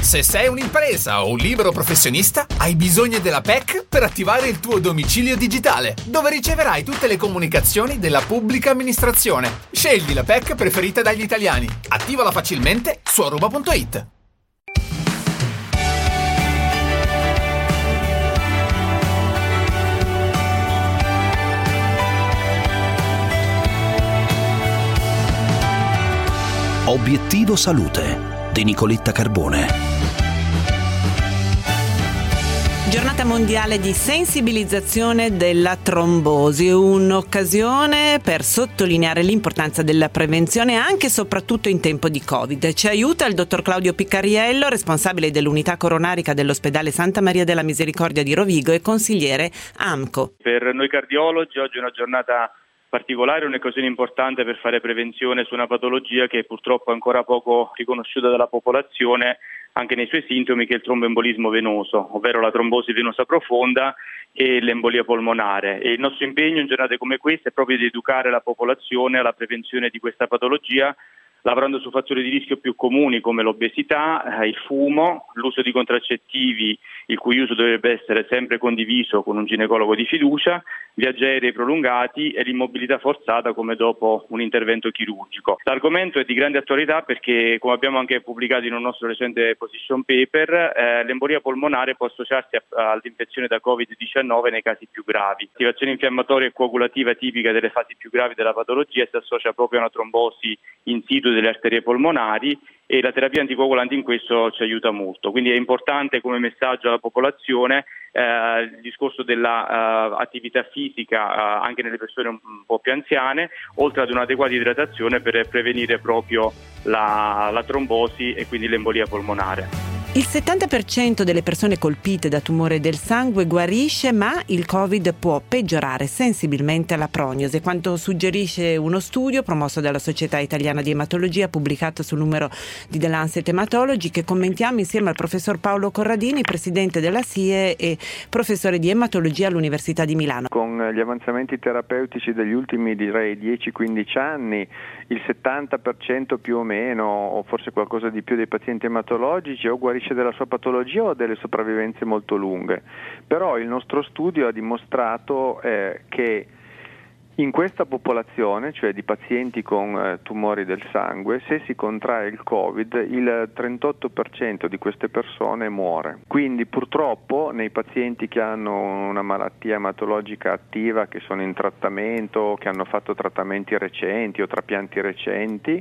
Se sei un'impresa o un libero professionista, hai bisogno della PEC per attivare il tuo domicilio digitale, dove riceverai tutte le comunicazioni della pubblica amministrazione. Scegli la PEC preferita dagli italiani. Attivala facilmente su aruba.it. Obiettivo Salute di Nicoletta Carbone. Giornata mondiale di sensibilizzazione della trombosi, un'occasione per sottolineare l'importanza della prevenzione anche e soprattutto in tempo di Covid. Ci aiuta il dottor Claudio Piccariello, responsabile dell'unità coronarica dell'ospedale Santa Maria della Misericordia di Rovigo e consigliere AMCO. Per noi cardiologi oggi è una giornata particolare, un'occasione importante per fare prevenzione su una patologia che purtroppo è ancora poco riconosciuta dalla popolazione anche nei suoi sintomi, che è il tromboembolismo venoso, ovvero la trombosi venosa profonda e l'embolia polmonare. E il nostro impegno in giornate come queste è proprio di educare la popolazione alla prevenzione di questa patologia, lavorando su fattori di rischio più comuni come l'obesità, il fumo, l'uso di contraccettivi, il cui uso dovrebbe essere sempre condiviso con un ginecologo di fiducia, viaggi aerei prolungati e l'immobilità forzata come dopo un intervento chirurgico. L'argomento è di grande attualità perché, come abbiamo anche pubblicato in un nostro recente position paper, l'embolia polmonare può associarsi all'infezione da Covid-19 nei casi più gravi. L'attivazione infiammatoria e coagulativa tipica delle fasi più gravi della patologia si associa proprio a una trombosi in situ delle arterie polmonari e la terapia anticoagulante in questo ci aiuta molto. Quindi è importante come messaggio alla popolazione il discorso della attività fisica anche nelle persone un po' più anziane, oltre ad un'adeguata idratazione per prevenire proprio la trombosi e quindi l'embolia polmonare. Il 70% delle persone colpite da tumore del sangue guarisce, ma il Covid può peggiorare sensibilmente la prognosi, quanto suggerisce uno studio promosso dalla Società Italiana di Ematologia pubblicato sul numero di The Lancet Hematology, che commentiamo insieme al professor Paolo Corradini, presidente della SIE e professore di ematologia all'Università di Milano. Con gli avanzamenti terapeutici degli ultimi, direi, 10-15 anni, il 70% più o meno, o forse qualcosa di più, dei pazienti ematologici o guarisce della sua patologia o delle sopravvivenze molto lunghe. Però il nostro studio ha dimostrato che in questa popolazione, cioè di pazienti con tumori del sangue, se si contrae il Covid, il 38% di queste persone muore. Quindi purtroppo nei pazienti che hanno una malattia ematologica attiva, che sono in trattamento, che hanno fatto trattamenti recenti o trapianti recenti,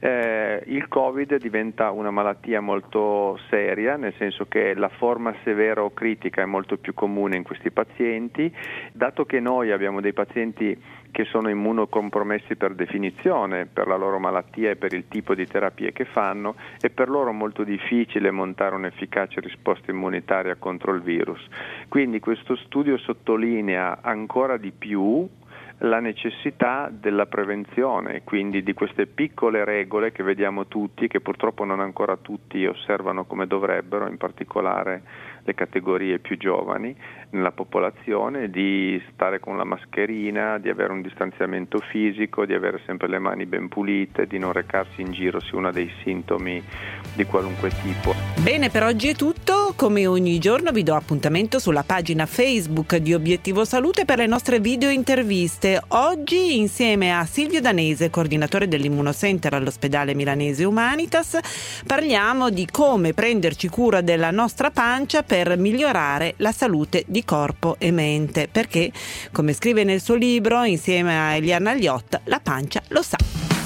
il Covid diventa una malattia molto seria, nel senso che la forma severa o critica è molto più comune in questi pazienti. Dato che noi abbiamo dei pazienti che sono immunocompromessi per definizione, per la loro malattia e per il tipo di terapie che fanno, è per loro molto difficile montare un'efficace risposta immunitaria contro il virus. Quindi questo studio sottolinea ancora di più la necessità della prevenzione, quindi di queste piccole regole che vediamo tutti, che purtroppo non ancora tutti osservano come dovrebbero, in particolare le categorie più giovani nella popolazione, di stare con la mascherina, di avere un distanziamento fisico, di avere sempre le mani ben pulite, di non recarsi in giro se uno ha dei sintomi di qualunque tipo. Bene, per oggi è tutto. Come ogni giorno vi do appuntamento sulla pagina Facebook di Obiettivo Salute per le nostre video interviste. Oggi insieme a Silvio Danese, coordinatore dell'Immunocenter all'ospedale milanese Humanitas, parliamo di come prenderci cura della nostra pancia per migliorare la salute di corpo e mente, perché, come scrive nel suo libro insieme a Eliana Liotta, la pancia lo sa.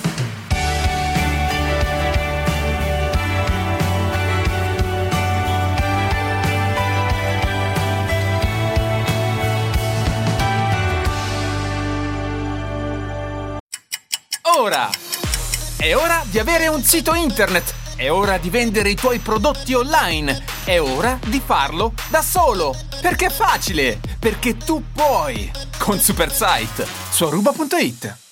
Ora! È ora di avere un sito internet! È ora di vendere i tuoi prodotti online! È ora di farlo da solo! Perché è facile! Perché tu puoi! Con Supersite su aruba.it.